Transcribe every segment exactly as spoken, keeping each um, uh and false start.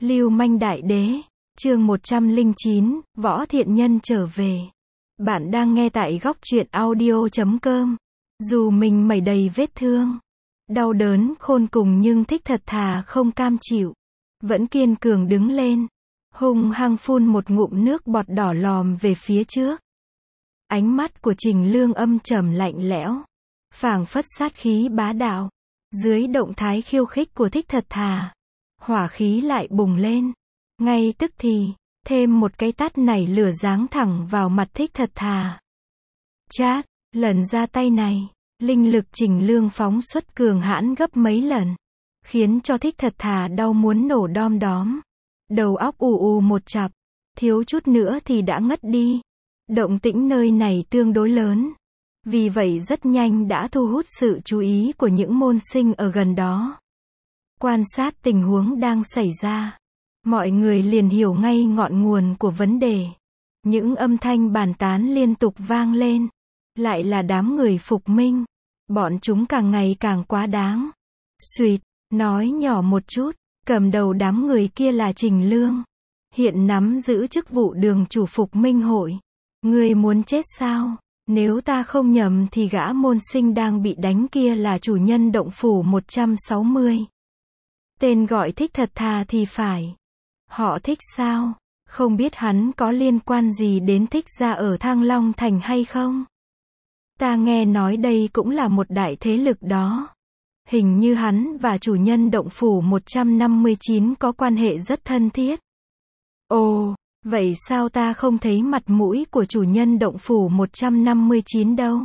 Lưu manh đại đế, chương một trăm lẻ chín, Võ Thiện Nhân trở về. Bạn đang nghe tại góc truyện audio chấm com. Dù mình mẩy đầy vết thương, đau đớn khôn cùng nhưng Thích thật thà không cam chịu. Vẫn kiên cường đứng lên, hung hăng phun một ngụm nước bọt đỏ lòm về phía trước. Ánh mắt của Trình Lương âm trầm lạnh lẽo, phảng phất sát khí bá đạo. Dưới động thái khiêu khích của Thích thật thà, hỏa khí lại bùng lên. Ngay tức thì, thêm một cái tát nảy lửa giáng thẳng vào mặt Thích thật thà. Chát, lần ra tay này, linh lực Trình Lương phóng xuất cường hãn gấp mấy lần, khiến cho Thích thật thà đau muốn nổ đom đóm. Đầu óc ù ù một chặp, thiếu chút nữa thì đã ngất đi. Động tĩnh nơi này tương đối lớn, vì vậy rất nhanh đã thu hút sự chú ý của những môn sinh ở gần đó. Quan sát tình huống đang xảy ra, mọi người liền hiểu ngay ngọn nguồn của vấn đề. Những âm thanh bàn tán liên tục vang lên, lại là đám người Phục Minh. Bọn chúng càng ngày càng quá đáng. Xuỵt, nói nhỏ một chút, cầm đầu đám người kia là Trình Lương, hiện nắm giữ chức vụ đường chủ Phục Minh hội. Ngươi muốn chết sao? Nếu ta không nhầm thì gã môn sinh đang bị đánh kia là chủ nhân động phủ một trăm sáu mươi. Tên gọi Thích thật thà thì phải. Họ Thích sao? Không biết hắn có liên quan gì đến Thích gia ở Thăng Long Thành hay không? Ta nghe nói đây cũng là một đại thế lực đó. Hình như hắn và chủ nhân động phủ một trăm năm mươi chín có quan hệ rất thân thiết. Ồ, vậy sao ta không thấy mặt mũi của chủ nhân động phủ một trăm năm mươi chín đâu?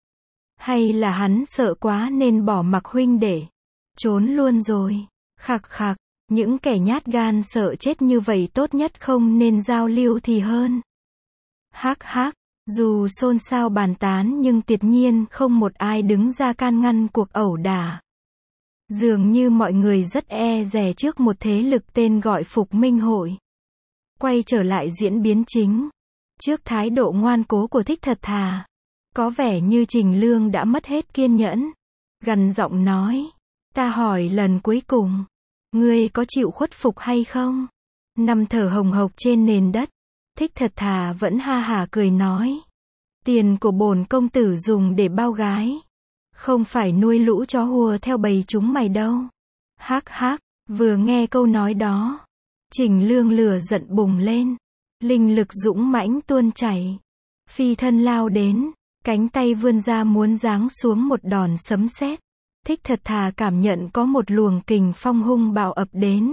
Hay là hắn sợ quá nên bỏ mặc huynh đệ, trốn luôn rồi? Khạc khạc, những kẻ nhát gan sợ chết như vậy tốt nhất không nên giao lưu thì hơn. Hắc hắc, dù xôn xao bàn tán nhưng tuyệt nhiên không một ai đứng ra can ngăn cuộc ẩu đả. Dường như mọi người rất e dè trước một thế lực tên gọi Phục Minh hội. Quay trở lại diễn biến chính. Trước thái độ ngoan cố của Thích thật thà, có vẻ như Trình Lương đã mất hết kiên nhẫn. Gằn giọng nói, ta hỏi lần cuối cùng, ngươi có chịu khuất phục hay không? Nằm thở hồng hộc trên nền đất, Thích thật thà vẫn ha hả cười nói, tiền của bổn công tử dùng để bao gái, không phải nuôi lũ chó hùa theo bầy chúng mày đâu. Hắc hắc, vừa nghe câu nói đó, Trình Lương lửa giận bùng lên, linh lực dũng mãnh tuôn chảy, phi thân lao đến, cánh tay vươn ra muốn giáng xuống một đòn sấm sét. Thích thật thà cảm nhận có một luồng kình phong hung bạo ập đến,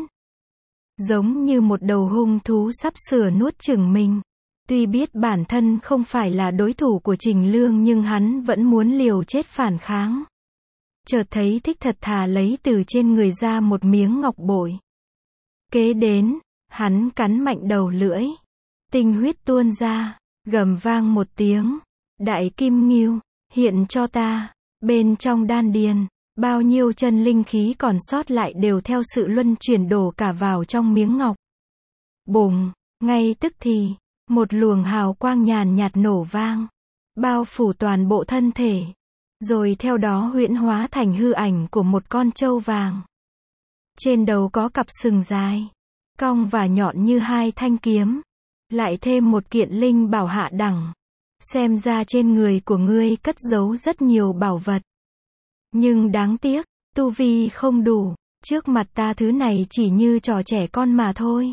giống như một đầu hung thú sắp sửa nuốt chửng mình. Tuy biết bản thân không phải là đối thủ của Trình Lương nhưng hắn vẫn muốn liều chết phản kháng. Chợt thấy Thích thật thà lấy từ trên người ra một miếng ngọc bội. Kế đến, hắn cắn mạnh đầu lưỡi, tinh huyết tuôn ra, gầm vang một tiếng, đại kim ngưu, hiện cho ta. Bên trong đan điền, bao nhiêu chân linh khí còn sót lại đều theo sự luân chuyển đổ cả vào trong miếng ngọc. Bùng, ngay tức thì, một luồng hào quang nhàn nhạt nổ vang, bao phủ toàn bộ thân thể, rồi theo đó huyễn hóa thành hư ảnh của một con trâu vàng. Trên đầu có cặp sừng dài, cong và nhọn như hai thanh kiếm, lại thêm một kiện linh bảo hạ đẳng. Xem ra trên người của ngươi cất giấu rất nhiều bảo vật. Nhưng đáng tiếc, tu vi không đủ, trước mặt ta thứ này chỉ như trò trẻ con mà thôi.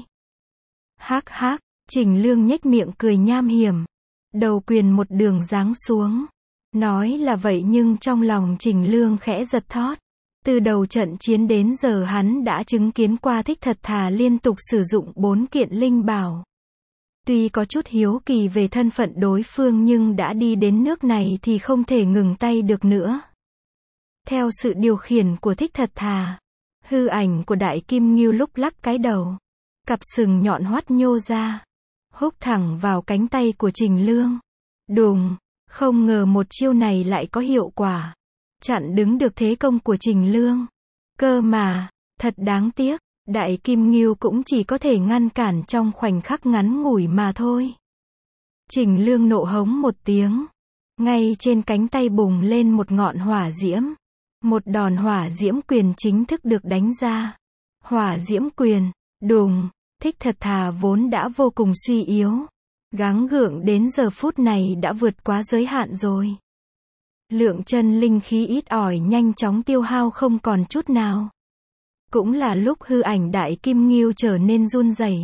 Hắc hắc, Trình Lương nhếch miệng cười nham hiểm, đầu quyền một đường giáng xuống. Nói là vậy nhưng trong lòng Trình Lương khẽ giật thót. Từ đầu trận chiến đến giờ hắn đã chứng kiến qua Thích thật thà liên tục sử dụng bốn kiện linh bảo. Tuy có chút hiếu kỳ về thân phận đối phương nhưng đã đi đến nước này thì không thể ngừng tay được nữa. Theo sự điều khiển của Thích thật thà, hư ảnh của đại kim ngưu lúc lắc cái đầu, cặp sừng nhọn hoắt nhô ra, húc thẳng vào cánh tay của Trình Lương. Đùng, không ngờ một chiêu này lại có hiệu quả, chặn đứng được thế công của Trình Lương. Cơ mà, thật đáng tiếc, đại kim ngưu cũng chỉ có thể ngăn cản trong khoảnh khắc ngắn ngủi mà thôi. Trình Lương nộ hống một tiếng, ngay trên cánh tay bùng lên một ngọn hỏa diễm. Một đòn hỏa diễm quyền chính thức được đánh ra. Hỏa diễm quyền, Đùng, Thích Thật Thà vốn đã vô cùng suy yếu. Gắng gượng đến giờ phút này đã vượt quá giới hạn rồi. Lượng chân linh khí ít ỏi nhanh chóng tiêu hao không còn chút nào. Cũng là lúc hư ảnh đại kim ngưu trở nên run rẩy.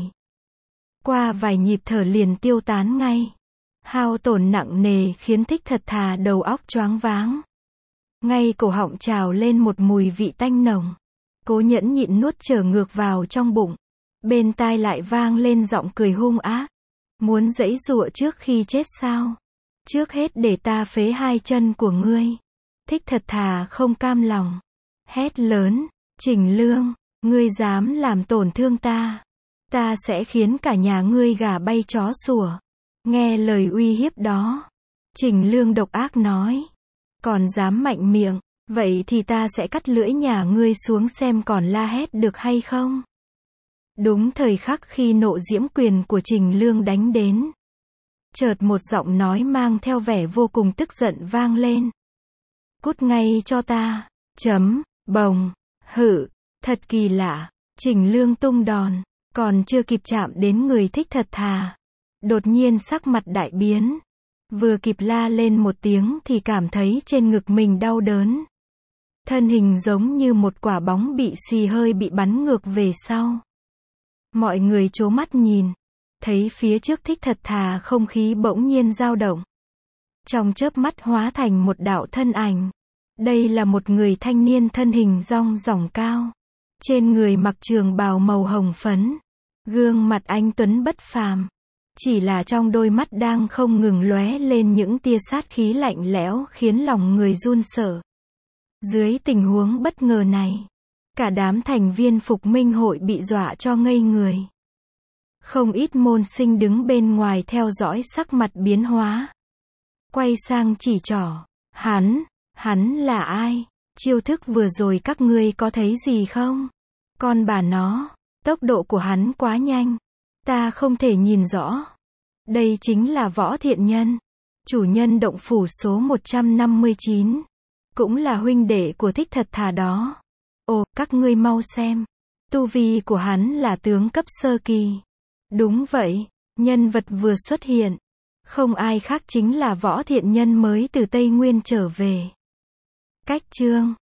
Qua vài nhịp thở liền tiêu tán ngay. Hao tổn nặng nề khiến Thích Thật Thà đầu óc choáng váng. Ngay cổ họng trào lên một mùi vị tanh nồng. Cố nhẫn nhịn nuốt trở ngược vào trong bụng. Bên tai lại vang lên giọng cười hung ác. Muốn giãy giụa trước khi chết sao? Trước hết để ta phế hai chân của ngươi. Thích Thật Thà không cam lòng. Hét lớn, Trình Lương, ngươi dám làm tổn thương ta. Ta sẽ khiến cả nhà ngươi gà bay chó sủa. Nghe lời uy hiếp đó. Trình Lương độc ác nói. Còn dám mạnh miệng, vậy thì ta sẽ cắt lưỡi nhà ngươi xuống xem còn la hét được hay không. Đúng thời khắc khi nộ diễm quyền của Trình Lương đánh đến. Chợt một giọng nói mang theo vẻ vô cùng tức giận vang lên. Cút ngay cho ta, chấm, bồng, hự, thật kỳ lạ, Trình Lương tung đòn, còn chưa kịp chạm đến người Thích Thật Thà. Đột nhiên sắc mặt đại biến. Vừa kịp la lên một tiếng thì cảm thấy trên ngực mình đau đớn. Thân hình giống như một quả bóng bị xì hơi bị bắn ngược về sau. Mọi người trố mắt nhìn. Thấy phía trước Thích Thật Thà không khí bỗng nhiên dao động. Trong chớp mắt hóa thành một đạo thân ảnh. Đây là một người thanh niên thân hình rong ròng cao. Trên người mặc trường bào màu hồng phấn. Gương mặt anh tuấn bất phàm. Chỉ là trong đôi mắt đang không ngừng lóe lên những tia sát khí lạnh lẽo khiến lòng người run sợ. Dưới tình huống bất ngờ này, cả đám thành viên Phục Minh hội bị dọa cho ngây người. Không ít môn sinh đứng bên ngoài theo dõi sắc mặt biến hóa. Quay sang chỉ trỏ, hắn, hắn là ai? Chiêu thức vừa rồi các ngươi có thấy gì không? Con bà nó, tốc độ của hắn quá nhanh. Ta không thể nhìn rõ. Đây chính là Võ Thiện Nhân, chủ nhân động phủ số một trăm năm mươi chín. Cũng là huynh đệ của Thích Thật Thà đó. Ồ, các ngươi mau xem. Tu vi của hắn là tướng cấp sơ kỳ. Đúng vậy, nhân vật vừa xuất hiện. Không ai khác chính là Võ Thiện Nhân mới từ Tây Nguyên trở về. Cách chương